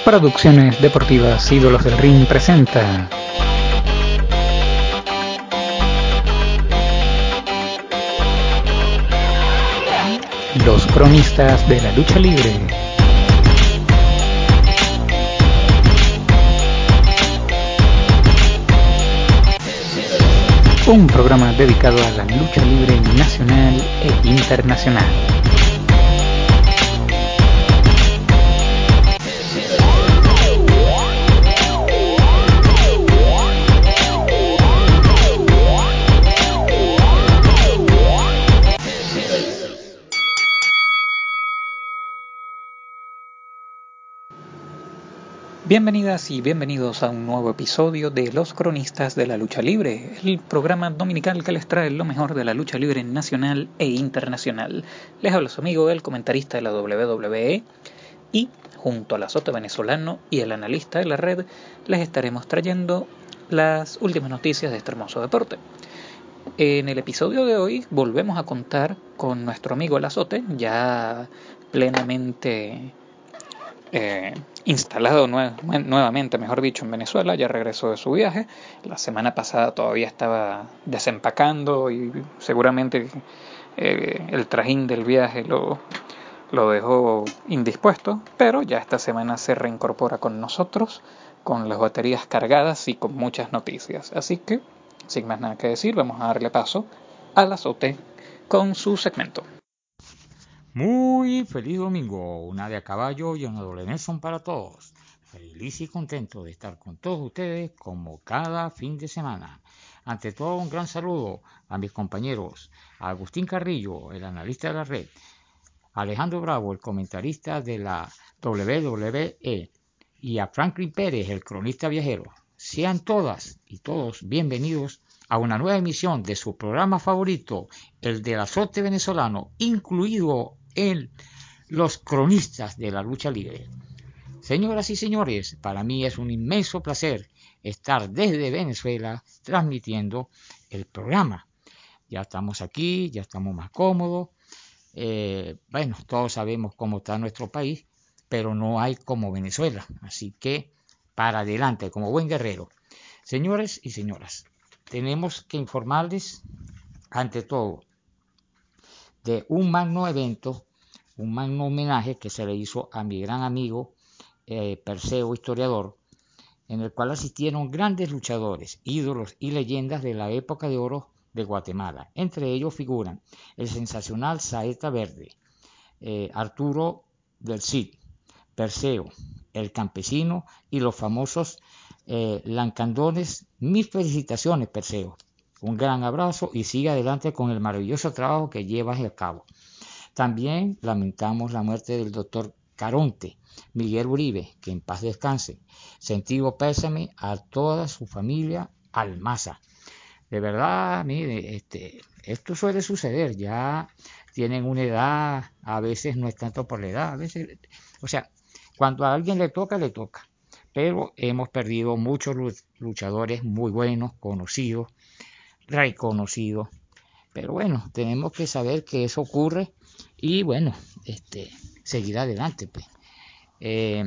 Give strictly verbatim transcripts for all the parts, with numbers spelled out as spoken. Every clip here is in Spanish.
Producciones Deportivas Ídolos del Ring presenta Los Cronistas de la Lucha Libre. Un programa dedicado a la lucha libre nacional e internacional. Bienvenidas y bienvenidos a un nuevo episodio de Los Cronistas de la Lucha Libre, el programa dominical que les trae lo mejor de la lucha libre nacional e internacional. Les habla su amigo, el comentarista de la doble u doble u E, y junto al azote venezolano y el analista de la red, les estaremos trayendo las últimas noticias de este hermoso deporte. En el episodio de hoy volvemos a contar con nuestro amigo el azote, ya plenamente Eh, instalado nue- nuevamente, mejor dicho, en Venezuela. Ya regresó de su viaje. La semana pasada todavía estaba desempacando y seguramente eh, el trajín del viaje lo, lo dejó indispuesto, pero ya esta semana se reincorpora con nosotros, con las baterías cargadas y con muchas noticias. Así que, sin más nada que decir, vamos a darle paso al azote con su segmento. Muy feliz domingo, una de a caballo y una doble Nelson para todos. Feliz y contento de estar con todos ustedes como cada fin de semana. Ante todo, un gran saludo a mis compañeros, a Agustín Carrillo, el analista de la red, a Alejandro Bravo, el comentarista de la doble u doble u E, y a Franklin Pérez, el cronista viajero. Sean todas y todos bienvenidos a una nueva emisión de su programa favorito, el del azote venezolano, incluido en Los Cronistas de la Lucha Libre. Señoras y señores, para mí es un inmenso placer estar desde Venezuela transmitiendo el programa. Ya estamos aquí, ya estamos más cómodos. Eh, bueno, todos sabemos cómo está nuestro país, pero no hay como Venezuela. Así que para adelante, como buen guerrero. Señores y señoras, tenemos que informarles, ante todo, de un magno evento, un magno homenaje que se le hizo a mi gran amigo eh, Perseo, historiador, en el cual asistieron grandes luchadores, ídolos y leyendas de la época de oro de Guatemala. Entre ellos figuran el sensacional Saeta Verde, eh, Arturo del Cid, Perseo, el campesino y los famosos eh, Lancandones. Mis felicitaciones, Perseo. Un gran abrazo y sigue adelante con el maravilloso trabajo que llevas a cabo. También lamentamos la muerte del doctor Caronte, Miguel Uribe, que en paz descanse. Sentido pésame a toda su familia Almaza. De verdad, mire, este, esto suele suceder, ya tienen una edad, a veces no es tanto por la edad, a veces, o sea, cuando a alguien le toca, le toca. Pero hemos perdido muchos luchadores muy buenos, conocidos, reconocidos. Pero bueno, tenemos que saber que eso ocurre y bueno, este, seguir adelante, pues. Eh,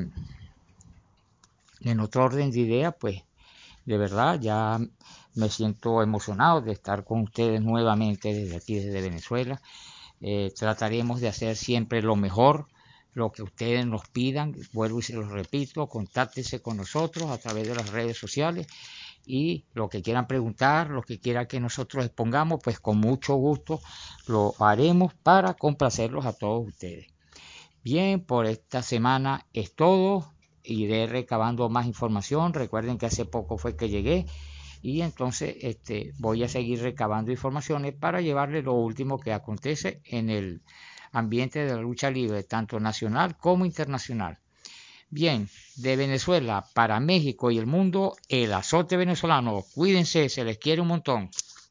en otro orden de ideas, pues, de verdad, ya me siento emocionado de estar con ustedes nuevamente desde aquí, desde Venezuela. Eh, trataremos de hacer siempre lo mejor, lo que ustedes nos pidan. Vuelvo y se los repito, contáctense con nosotros a través de las redes sociales y lo que quieran preguntar, lo que quieran que nosotros expongamos, pues con mucho gusto lo haremos para complacerlos a todos ustedes. Bien, por esta semana es todo. Iré recabando más información. Recuerden que hace poco fue que llegué y entonces este, voy a seguir recabando informaciones para llevarles lo último que acontece en el ambiente de la lucha libre, tanto nacional como internacional. Bien, de Venezuela para México y el mundo, el azote venezolano. Cuídense, se les quiere un montón.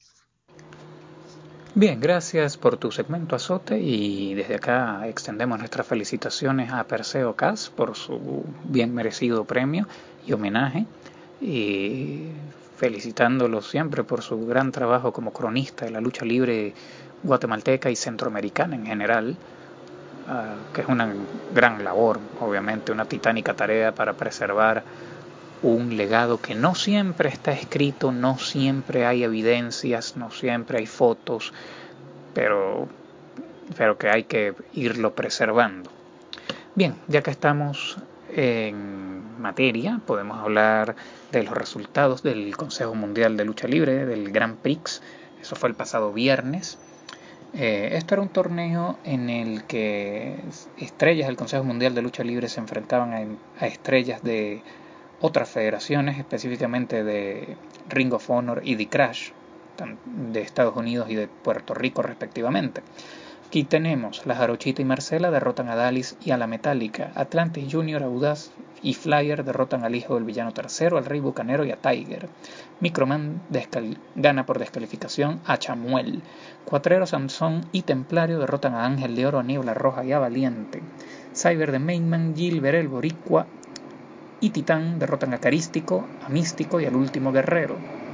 Bien, gracias por tu segmento azote y desde acá extendemos nuestras felicitaciones a Perseo Cas por su bien merecido premio y homenaje, y felicitándolo siempre por su gran trabajo como cronista de la lucha libre guatemalteca y centroamericana en general. uh, que es una gran labor, obviamente, una titánica tarea para preservar un legado que no siempre está escrito, no siempre hay evidencias, no siempre hay fotos, pero, pero que hay que irlo preservando. Bien, ya que estamos en materia, podemos hablar de los resultados del Consejo Mundial de Lucha Libre, del Grand Prix. Eso fue el pasado viernes. Eh, esto era un torneo en el que estrellas del Consejo Mundial de Lucha Libre se enfrentaban a, a estrellas de otras federaciones, específicamente de Ring of Honor y The Crash, de Estados Unidos y de Puerto Rico respectivamente. Aquí tenemos, la Jarochita y Marcela derrotan a Dallas y a la Metálica. Atlantis Junior, Audaz y Flyer derrotan al hijo del villano tercero, al Rey Bucanero y a Tiger. Microman gana por descalificación a Chamuel. Cuatrero, Samson y Templario derrotan a Ángel de Oro, a Niebla Roja y a Valiente. Cyber de Mainman, Gilbert el Boricua y Titán derrotan a Carístico, a Místico y al Último Guerrero.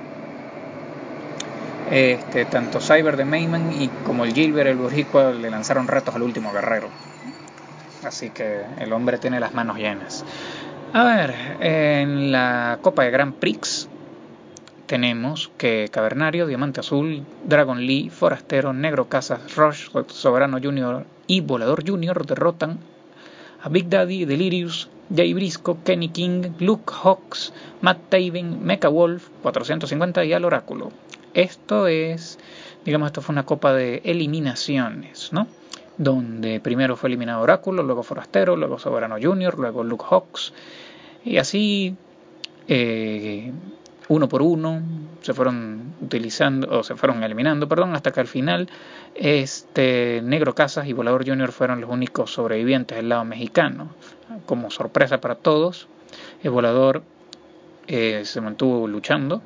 Este, tanto Cyber de Mayman y como el Gilbert el Boricua le lanzaron retos al Último Guerrero, así que el hombre tiene las manos llenas. A ver, en la Copa de Grand Prix tenemos que Cavernario, Diamante Azul, Dragon Lee, Forastero, Negro Casas, Rush, Soberano Junior y Volador Junior derrotan a Big Daddy, Delirious, Jay Briscoe, Kenny King, Luke Hawks, Matt Taven, Mecha Wolf, cuatrocientos cincuenta y al Oráculo. Esto es, digamos, esto fue una copa de eliminaciones, ¿no? Donde primero fue eliminado Oráculo, luego Forastero, luego Soberano Junior, luego Luke Hawks, y así, eh, uno por uno, se fueron utilizando, o se fueron eliminando, perdón, hasta que al final, este, Negro Casas y Volador Junior fueron los únicos sobrevivientes del lado mexicano. Como sorpresa para todos, el Volador eh, se mantuvo luchando,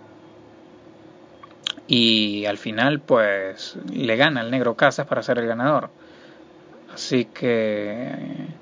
y al final pues le gana al Negro Casas para ser el ganador. Así que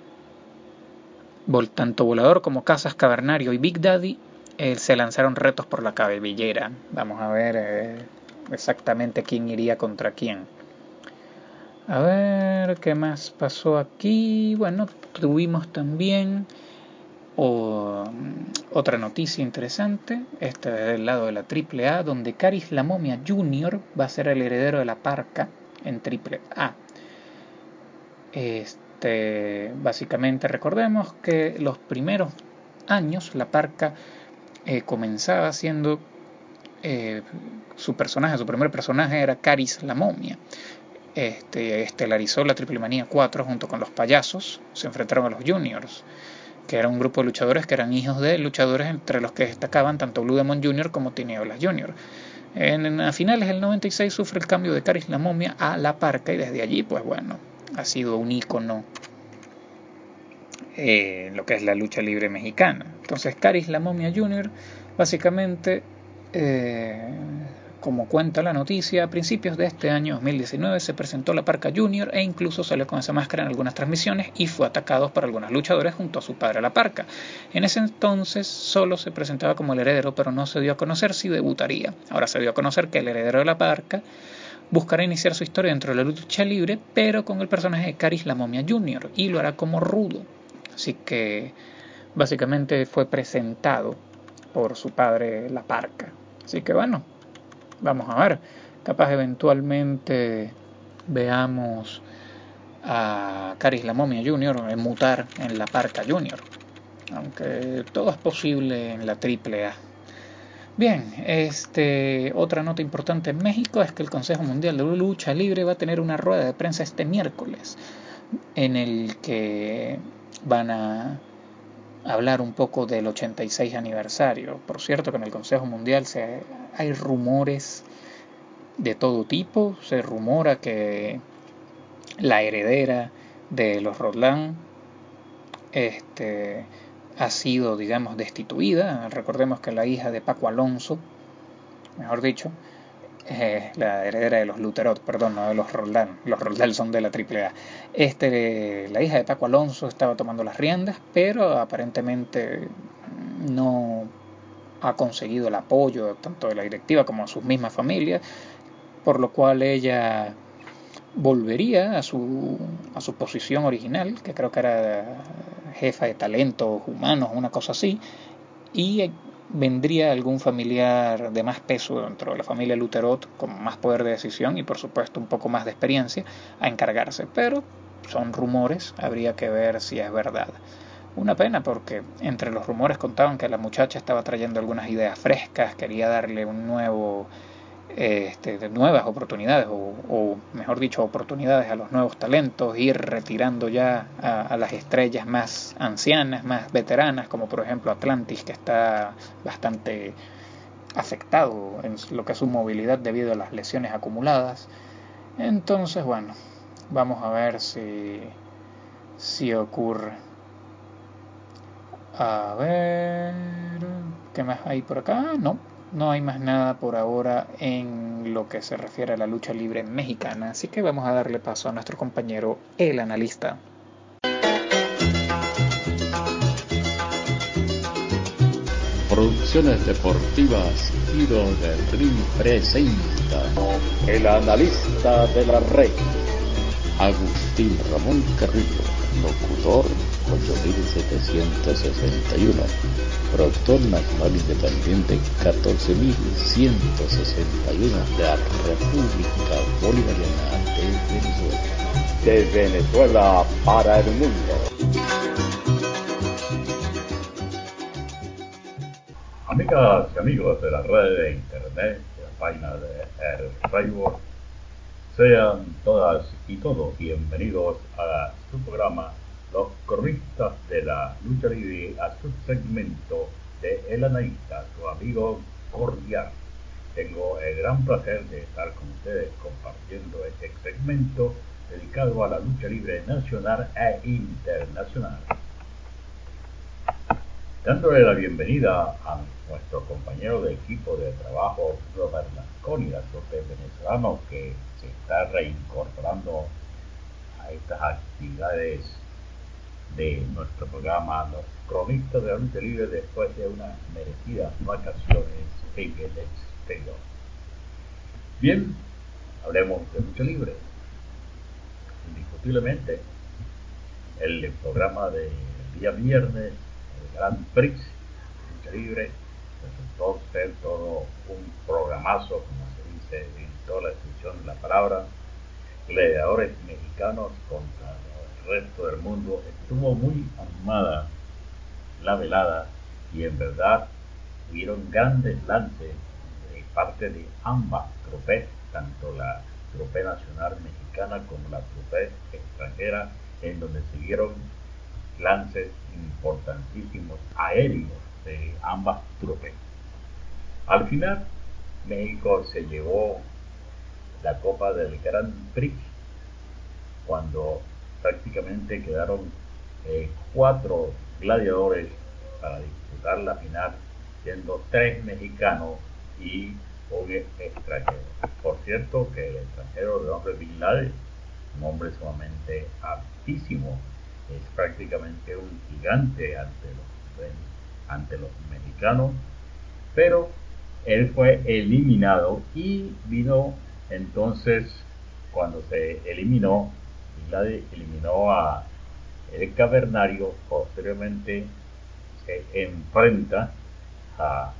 tanto Volador como Casas, Cavernario y Big Daddy eh, se lanzaron retos por la cabellera. Vamos a ver eh, exactamente quién iría contra quién. A ver qué más pasó aquí. Bueno, tuvimos también O, otra noticia interesante, esta es del lado de la triple A, donde Caris la Momia Junior va a ser el heredero de la Parca en triple A. Este, básicamente recordemos que los primeros años la Parca eh, comenzaba siendo eh, su personaje, su primer personaje era Caris la Momia. Este, estelarizó la Triple Manía cuatro junto con los Payasos, se enfrentaron a los Juniors, que era un grupo de luchadores que eran hijos de luchadores entre los que destacaban tanto Blue Demon Junior como Tinieblas Junior. En, a finales del noventa y seis sufre el cambio de Caris la Momia a La Parca y desde allí, pues bueno, ha sido un ícono en eh, lo que es la lucha libre mexicana. Entonces Caris la Momia Junior básicamente, eh, como cuenta la noticia, a principios de este año dos mil diecinueve se presentó la Parca Junior e incluso salió con esa máscara en algunas transmisiones y fue atacado por algunos luchadores junto a su padre la Parca. En ese entonces solo se presentaba como el heredero, pero no se dio a conocer si debutaría. Ahora se dio a conocer que el heredero de la Parca buscará iniciar su historia dentro de la lucha libre, pero con el personaje de Caris la Momia Junior, y lo hará como rudo. Así que básicamente fue presentado por su padre la Parca. Así que bueno, vamos a ver, capaz eventualmente veamos a Caris la Momia Junior mutar en la Parca Junior, aunque todo es posible en la triple A. Bien, este, otra nota importante en México es que el Consejo Mundial de Lucha Libre va a tener una rueda de prensa este miércoles en el que van a hablar un poco del ochenta y seis aniversario. Por cierto que en el Consejo Mundial se, hay rumores de todo tipo. Se rumora que la heredera de los Roldán este, ha sido, digamos, destituida. Recordemos que la hija de Paco Alonso, mejor dicho, eh, la heredera de los Luterot, perdón, no de los Roldán, los Roldán son de la triple A. Este, la hija de Paco Alonso estaba tomando las riendas, pero aparentemente no ha conseguido el apoyo tanto de la directiva como de sus mismas familias, por lo cual ella volvería a su, a su posición original, que creo que era jefa de talentos humanos, una cosa así, y vendría algún familiar de más peso dentro de la familia Lutherot, con más poder de decisión y por supuesto un poco más de experiencia, a encargarse. Pero son rumores, habría que ver si es verdad. Una pena porque entre los rumores contaban que la muchacha estaba trayendo algunas ideas frescas, quería darle un nuevo, este, de nuevas oportunidades, o, o mejor dicho, oportunidades a los nuevos talentos, ir retirando ya a, a las estrellas más ancianas, más veteranas, como por ejemplo Atlantis, que está bastante afectado en lo que es su movilidad debido a las lesiones acumuladas. Entonces, bueno, vamos a ver si, si ocurre. A ver, ¿qué más hay por acá? No, no hay más nada por ahora en lo que se refiere a la lucha libre mexicana, así que vamos a darle paso a nuestro compañero, el analista. Producciones Deportivas Tiro del Ring presenta El Analista de la Red, Agustín Ramón Carrillo, locutor ocho mil setecientos sesenta y uno, productor nacional independiente catorce mil ciento sesenta y uno de la República Bolivariana de Venezuela. De Venezuela para el mundo. Amigas y amigos de la red de internet, de la página de el Facebook, sean todas y todos bienvenidos a su programa Los Cronistas de la Lucha Libre, a su segmento de El Analista, su amigo cordial. Tengo el gran placer de estar con ustedes compartiendo este segmento dedicado a la lucha libre nacional e internacional. Dándole la bienvenida a nuestro compañero de equipo de trabajo, Robert Lasconi, el venezolano que se está reincorporando a estas actividades de nuestro programa Los Cronistas de la Lucha Libre después de unas merecidas vacaciones en el exterior. Bien, hablemos de lucha libre. Indiscutiblemente, el programa de día viernes, el Grand Prix de lucha libre, resultó ser todo un programazo, como se dice en toda la extensión de la palabra. Gladiadores mexicanos contra el resto del mundo. Estuvo muy animada la velada y en verdad hubieron grandes lances de parte de ambas trupes, tanto la trupe nacional mexicana como la trupe extranjera, en donde se vieron lances importantísimos aéreos de ambas trupes. Al final, México se llevó la copa del Grand Prix cuando prácticamente quedaron eh, cuatro gladiadores para disputar la final, siendo tres mexicanos y un extranjero. Por cierto que el extranjero de nombre Bin Laden, un hombre sumamente altísimo, es prácticamente un gigante ante los, ante los mexicanos, pero él fue eliminado y vino entonces, cuando se eliminó, Bin Laden eliminó a el Cavernario, posteriormente se enfrenta a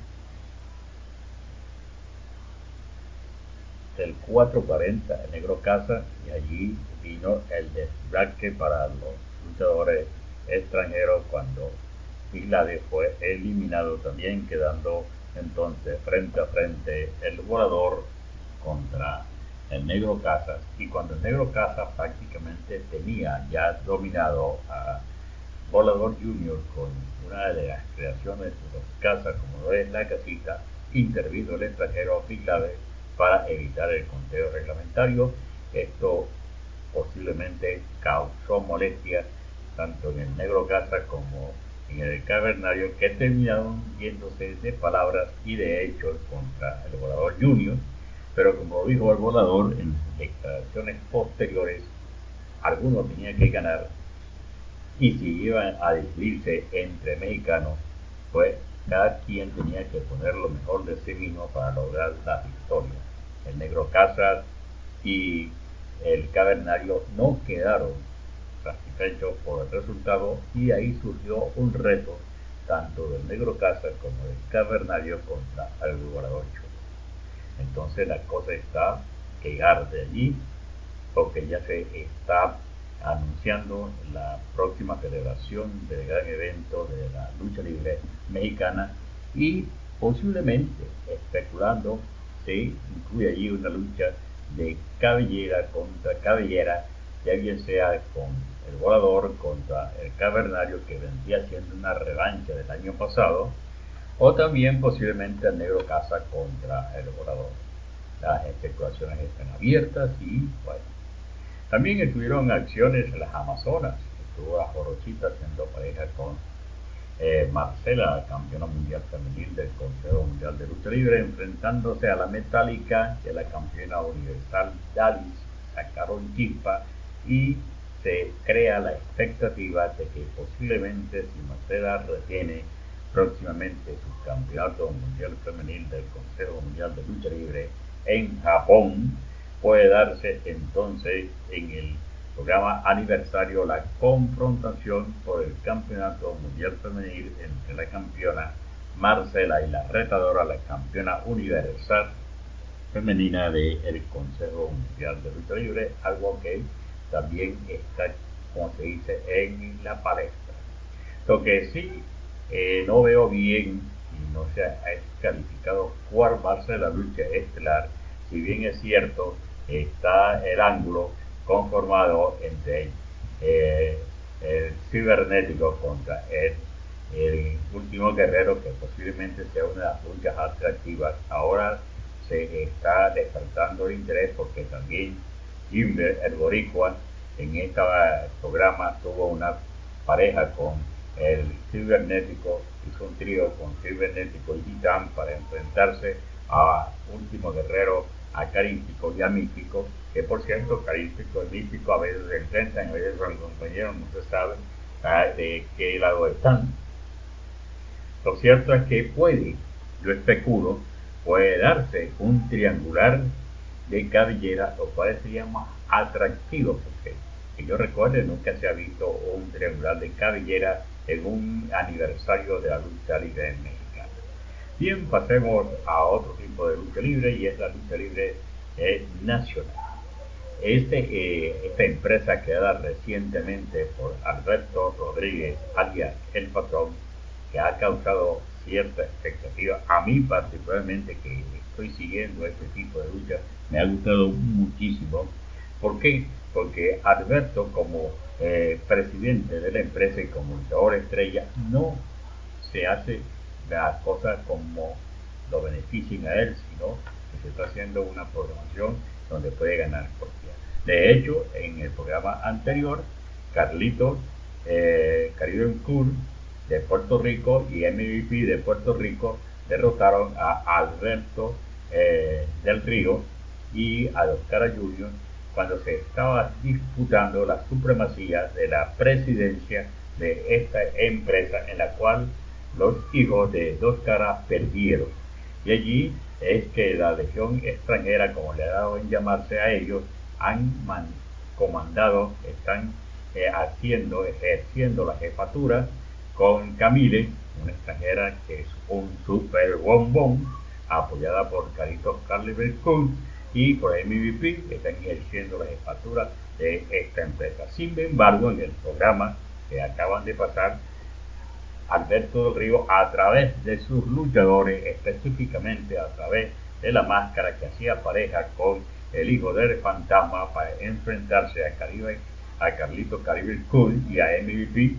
el cuatrocientos cuarenta, el Negro Casa, y allí vino el desbraque para los luchadores extranjeros cuando Bin Laden fue eliminado también, quedando entonces frente a frente el Volador contra el Negro Casas, y cuando el Negro Casas prácticamente tenía ya dominado a Volador Junior con una de las creaciones de los Casas, como lo es la casita, intervino el extranjero Bin Laden para evitar el conteo reglamentario. Esto posiblemente causó molestias tanto en el Negro Casa como en el Cavernario, que terminaron yéndose de palabras y de hechos contra el Volador Junior. Pero como dijo el Volador en sus declaraciones posteriores, alguno tenía que ganar, y si iban a decidirse entre mexicanos, pues cada quien tenía que poner lo mejor de sí mismo para lograr la victoria. El Negro Casas y el cavernario no quedaron satisfechos por el resultado y ahí surgió un reto tanto del Negro Casas como del cavernario contra el Volador Chulo. Entonces la cosa está que arde allí, porque ya se está anunciando la próxima celebración del gran evento de la lucha libre mexicana y posiblemente, especulando, se incluye allí una lucha de cabellera contra cabellera, ya bien sea con el Volador contra el cavernario, que vendría siendo una revancha del año pasado, o también posiblemente el Negro Casa contra el Volador. Las especulaciones están abiertas y bueno. También estuvieron acciones en las Amazonas. Estuvo la Jorochita haciendo pareja con eh, Marcela, campeona mundial femenil del Consejo Mundial de Lucha Libre, enfrentándose a la metálica de la campeona universal Dalis, a Carol Chimpa, y se crea la expectativa de que posiblemente, si Marcela retiene próximamente su campeonato mundial femenil del Consejo Mundial de Lucha Libre en Japón, puede darse entonces en el programa aniversario la confrontación por el campeonato mundial femenil entre la campeona Marcela y la retadora, la campeona universal femenina del Consejo Mundial de Lucha Libre, algo que también está, como se dice, en la palestra. Lo que sí eh, no veo bien y no se ha calificado cuál va a ser la lucha estelar, si bien es cierto, está el ángulo conformado entre eh, el cibernético contra el, el último guerrero, que posiblemente sea una de las luchas atractivas. Ahora se está despertando el interés porque también Jimber, el boricua, en este programa tuvo una pareja con el cibernético, hizo un trío con cibernético y titán para enfrentarse a último guerrero, a carístico y a místico, que por cierto carístico y místico a veces se enfrentan, a veces son compañeros, no se sabe de qué lado están. Lo cierto es que puede, yo especulo, puede darse un triangular de cabellera, lo cual sería más atractivo, porque que yo recuerde nunca se ha visto un triangular de cabellera en un aniversario de la lucha libre mexicana. Bien, pasemos a otro tipo de lucha libre, y es la lucha libre eh, nacional. Este, eh, esta empresa creada recientemente por Alberto Rodríguez, alias El Patrón, que ha causado cierta expectativa, a mí particularmente, que estoy siguiendo este tipo de lucha, me ha gustado muchísimo. ¿Por qué? Porque Alberto, como eh, presidente de la empresa y como luchador estrella, no se hace las cosas como lo beneficien a él, sino que se está haciendo una programación donde puede ganar por día. De hecho, en el programa anterior, Carlitos, eh, Caribe Cool de Puerto Rico y M V P de Puerto Rico derrotaron a Alberto eh, del Río y a Los Cara Junior cuando se estaba disputando la supremacía de la presidencia de esta empresa, en la cual los hijos de Dos Caras perdieron. Y allí es que la legión extranjera, como le ha dado en llamarse a ellos, han man comandado, están eh, haciendo, ejerciendo la jefatura con Camille, una extranjera que es un super bombón, apoyada por Caritos Carliver Cool y por M V P, que están ejerciendo la jefatura de esta empresa. Sin embargo, en el programa que acaban de pasar, Alberto del Río, a través de sus luchadores, específicamente a través de la máscara, que hacía pareja con el hijo del fantasma para enfrentarse a, Caribe, a Carlito Caribe Cool y a M V P,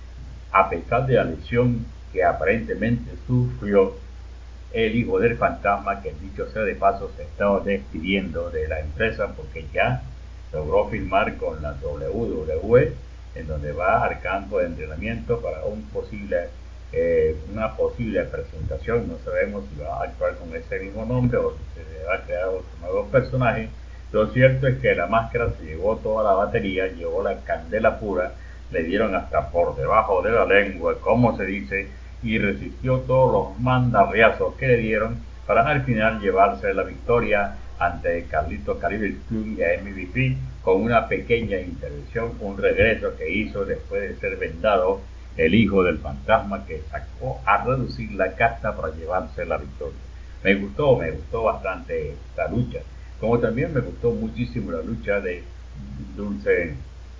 a pesar de la lesión que aparentemente sufrió el hijo del fantasma, que dicho sea de paso se estaba despidiendo de la empresa porque ya logró firmar con la W W E, en donde va al campo de entrenamiento para un posible, eh, una posible presentación. No sabemos si va a actuar con ese mismo nombre o si se va a crear otro nuevo personaje. Lo cierto es que la máscara se llevó toda la batería, llevó la candela pura, le dieron hasta por debajo de la lengua, como se dice, y resistió todos los mandarriazos que le dieron para al final llevarse la victoria ante Carlito Caribe Club M V P con una pequeña intervención, un regreso que hizo después de ser vendado el hijo del fantasma, que sacó a reducir la casta para llevarse la victoria. Me gustó, me gustó bastante esta lucha, como también me gustó muchísimo la lucha de Dulce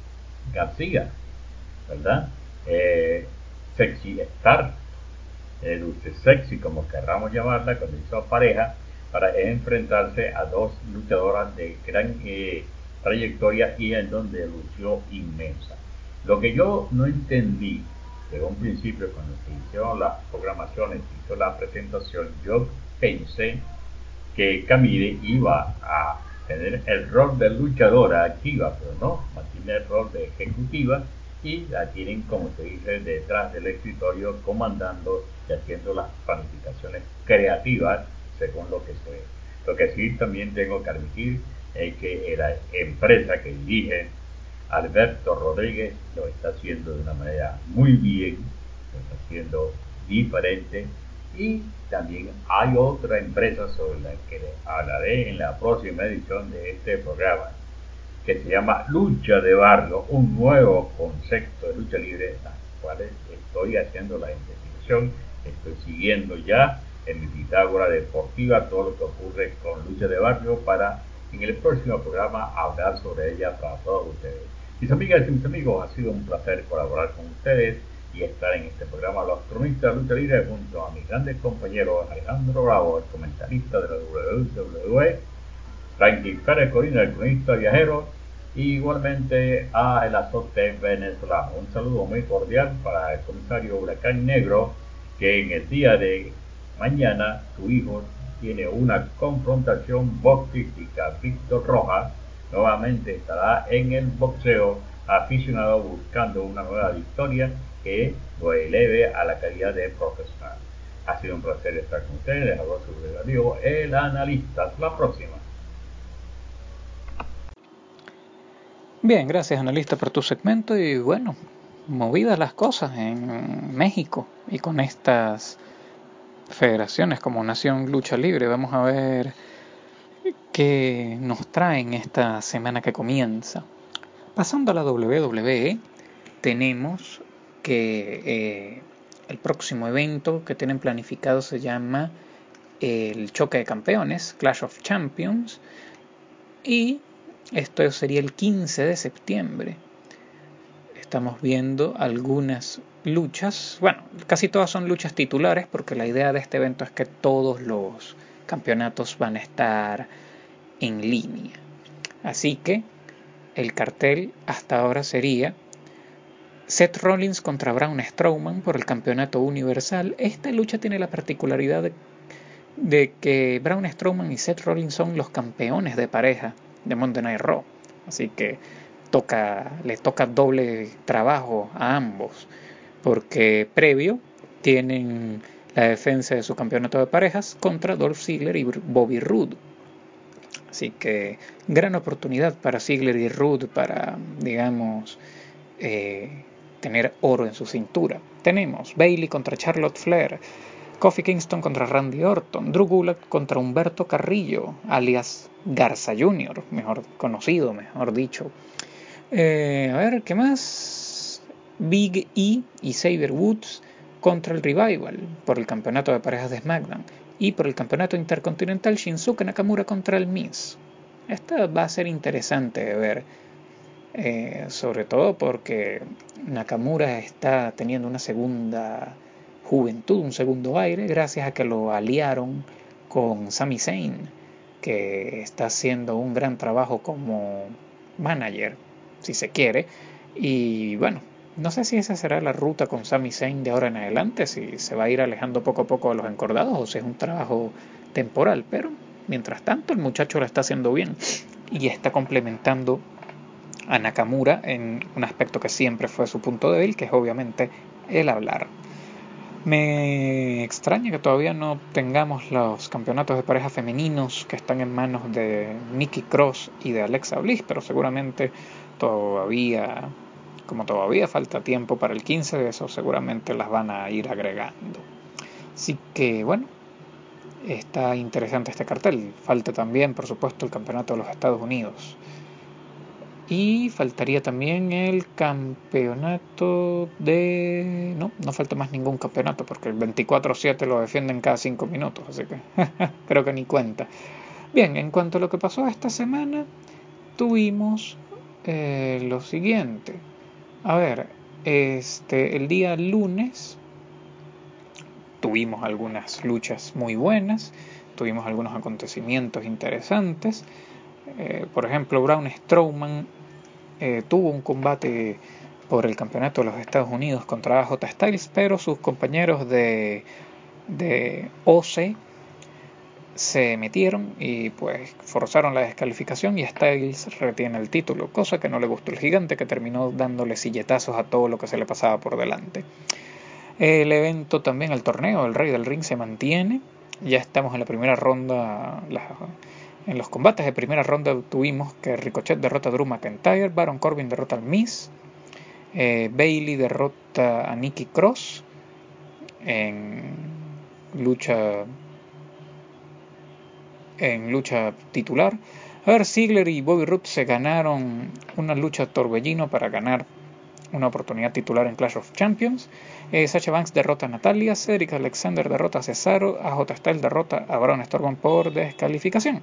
García, ¿verdad? Eh, Sexy Star, eh, Dulce Sexy, como querramos llamarla, cuando hizo pareja para enfrentarse a dos luchadoras de gran eh, trayectoria y en donde lució inmensa. Lo que yo no entendí desde un principio, cuando se hicieron las programaciones, se hizo la presentación, yo pensé que Camille iba a tener el rol de luchadora activa, pero no, mantiene el rol de ejecutiva y la tienen, como se dice, detrás del escritorio, comandando y haciendo las planificaciones creativas según lo que se ve. Lo que sí también tengo que admitir es que la empresa que dirige Alberto Rodríguez lo está haciendo de una manera muy bien, lo está haciendo diferente, y también hay otra empresa sobre la que les hablaré en la próxima edición de este programa, que se llama Lucha de Barrio, un nuevo concepto de lucha libre, las cuales estoy haciendo la investigación, estoy siguiendo ya en mi Pitágora Deportiva todo lo que ocurre con Lucha de Barrio para en el próximo programa hablar sobre ella para todos ustedes. Mis amigas y mis amigos, ha sido un placer colaborar con ustedes y estar en este programa Los Cronistas de Lucha Libre junto a mis grandes compañeros Alejandro Bravo, el comentarista de la W W E, Franklin Pérez Corina, el cronista viajero, y igualmente a el azote venezolano. Un saludo muy cordial para el comisario Huracán Negro, que en el día de mañana su hijo tiene una confrontación boxística. Víctor Rojas nuevamente estará en el boxeo aficionado buscando una nueva victoria que lo eleve a la calidad de profesional. Ha sido un placer estar con ustedes. Les habló su brigadier, el analista. Hasta la próxima. Bien, gracias analista por tu segmento. Y bueno, movidas las cosas en México y con estas federaciones como Nación Lucha Libre. Vamos a ver qué nos traen esta semana que comienza. Pasando a la W W E, tenemos que eh, el próximo evento que tienen planificado se llama el Choque de Campeones, Clash of Champions, y esto sería el quince de septiembre. Estamos viendo algunas luchas, bueno, casi todas son luchas titulares, porque la idea de este evento es que todos los campeonatos van a estar en línea. Así que el cartel hasta ahora sería Seth Rollins contra Braun Strowman por el campeonato universal. Esta lucha tiene la particularidad de, de que Braun Strowman y Seth Rollins son los campeones de pareja de Monday Night Raw. Así que toca, le toca doble trabajo a ambos, porque previo tienen la defensa de su campeonato de parejas contra Dolph Ziggler y Bobby Roode. Así que gran oportunidad para Ziggler y Roode para, digamos, eh, tener oro en su cintura. Tenemos Bayley contra Charlotte Flair, Kofi Kingston contra Randy Orton, Drew Gulak contra Humberto Carrillo, alias Garza junior, mejor conocido, mejor dicho. Eh, a ver, ¿qué más? Big E y Xavier Woods contra el Revival por el campeonato de parejas de SmackDown. Y por el campeonato intercontinental, Shinsuke Nakamura contra el Miz. Esta va a ser interesante de ver, eh, sobre todo porque Nakamura está teniendo una segunda juventud, un segundo aire, gracias a que lo aliaron con Sami Zayn, que está haciendo un gran trabajo como manager, si se quiere. Y bueno, no sé si esa será la ruta con Sami Zayn de ahora en adelante, si se va a ir alejando poco a poco de los encordados o si es un trabajo temporal, pero mientras tanto el muchacho lo está haciendo bien y está complementando a Nakamura en un aspecto que siempre fue su punto débil, que es obviamente el hablar. Me extraña que todavía no tengamos los campeonatos de pareja femeninos que están en manos de Nikki Cross y de Alexa Bliss, pero seguramente todavía, como todavía falta tiempo para el quince de eso, seguramente las van a ir agregando. Así que bueno, está interesante este cartel. Falta también, por supuesto, el campeonato de los Estados Unidos. Y faltaría también el campeonato de... No, no falta más ningún campeonato porque el veinticuatro siete lo defienden cada cinco minutos, así que creo que ni cuenta. Bien, en cuanto a lo que pasó esta semana, tuvimos eh, lo siguiente. A ver, este, el día lunes tuvimos algunas luchas muy buenas, tuvimos algunos acontecimientos interesantes. Eh, por ejemplo, Braun Strowman eh, tuvo un combate por el campeonato de los Estados Unidos contra A J Styles, pero sus compañeros de, de O C se metieron y pues forzaron la descalificación y Styles retiene el título, cosa que no le gustó al gigante, que terminó dándole silletazos a todo lo que se le pasaba por delante. El evento también, el torneo, el Rey del Ring se mantiene. Ya estamos en la primera ronda. La, en los combates de primera ronda tuvimos que Ricochet derrota a Drew McIntyre, Baron Corbin derrota al Miz, eh, Bayley derrota a Nikki Cross en lucha en lucha titular. A ver, Ziggler y Bobby Roode se ganaron una lucha torbellino para ganar una oportunidad titular en Clash of Champions. Eh, Sasha Banks derrota a Natalia, Cedric Alexander derrota a Cesaro, A J Styles derrota a Braun Strowman por descalificación.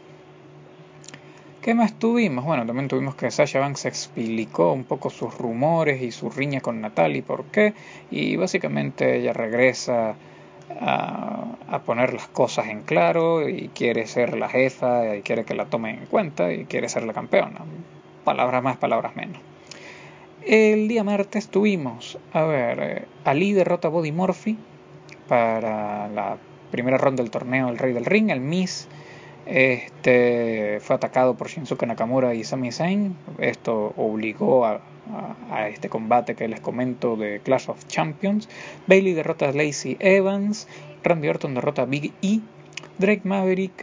¿Qué más tuvimos? Bueno, también tuvimos que Sasha Banks explicó un poco sus rumores y su riña con Natalia y por qué, y básicamente ella regresa a, a poner las cosas en claro y quiere ser la jefa y quiere que la tomen en cuenta y quiere ser la campeona. Palabras más, palabras menos. El día martes tuvimos, a ver, eh, Ali derrota a Buddy Murphy para la primera ronda del torneo El Rey del Ring. El Miz este, fue atacado por Shinsuke Nakamura y Sami Zayn. Esto obligó a, a, a este combate que les comento de Clash of Champions. Bayley derrota a Lacey Evans. Randy Orton derrota a Big E. Drake Maverick,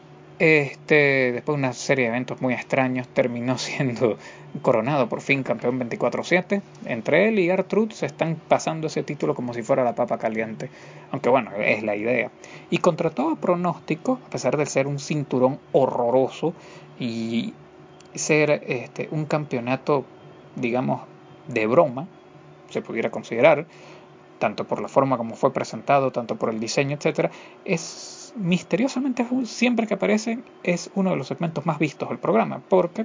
este, después de una serie de eventos muy extraños, terminó siendo coronado por fin campeón veinticuatro siete. Entre él y R-Truth se están pasando ese título como si fuera la papa caliente, aunque bueno, es la idea. Y contra todo pronóstico, a pesar de ser un cinturón horroroso y ser este, un campeonato, digamos, de broma, se pudiera considerar, tanto por la forma como fue presentado, tanto por el diseño, etcétera, es misteriosamente, siempre que aparece, es uno de los segmentos más vistos del programa, porque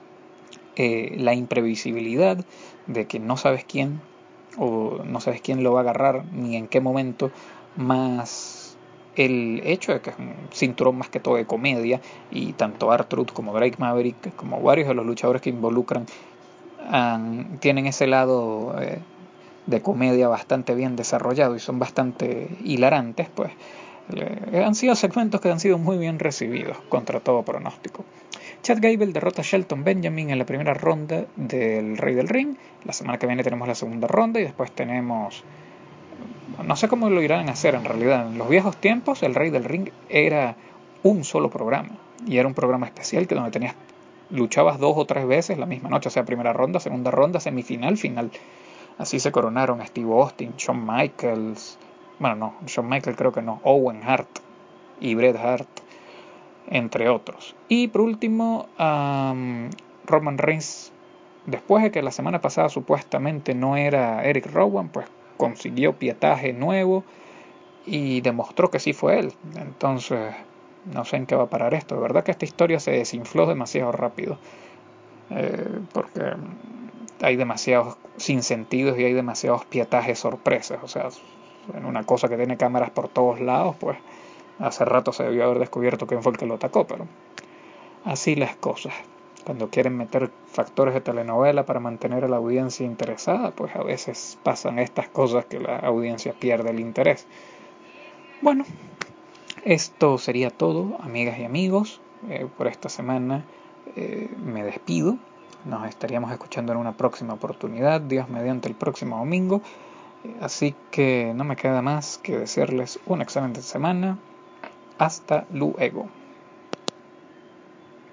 eh, la imprevisibilidad de que no sabes quién o no sabes quién lo va a agarrar ni en qué momento, más el hecho de que es un cinturón más que todo de comedia, y tanto R-Truth como Drake Maverick, como varios de los luchadores que involucran, um, tienen ese lado eh, de comedia bastante bien desarrollado y son bastante hilarantes, pues eh, han sido segmentos que han sido muy bien recibidos contra todo pronóstico. Chad Gable derrota a Shelton Benjamin en la primera ronda del Rey del Ring. La semana que viene tenemos la segunda ronda y después tenemos... No sé cómo lo irán a hacer en realidad. En los viejos tiempos el Rey del Ring era un solo programa y era un programa especial que donde tenías luchabas dos o tres veces la misma noche, o sea, primera ronda, segunda ronda, semifinal, final. Así se coronaron Steve Austin, Shawn Michaels, bueno no, Shawn Michaels creo que no, Owen Hart y Bret Hart, entre otros. Y por último, um, Roman Reigns, después de que la semana pasada supuestamente no era Eric Rowan, pues consiguió pietaje nuevo y demostró que sí fue él. Entonces, no sé en qué va a parar esto. De verdad que esta historia se desinfló demasiado rápido. Eh, porque hay demasiados sinsentidos y hay demasiados pietajes sorpresas. O sea, en una cosa que tiene cámaras por todos lados, pues hace rato se debió haber descubierto quién fue el que lo atacó, pero así las cosas. Cuando quieren meter factores de telenovela para mantener a la audiencia interesada, pues a veces pasan estas cosas que la audiencia pierde el interés. Bueno, esto sería todo, amigas y amigos. Eh, por esta semana eh, me despido. Nos estaríamos escuchando en una próxima oportunidad, Dios mediante el próximo domingo. Eh, así que no me queda más que desearles una excelente semana. Hasta luego.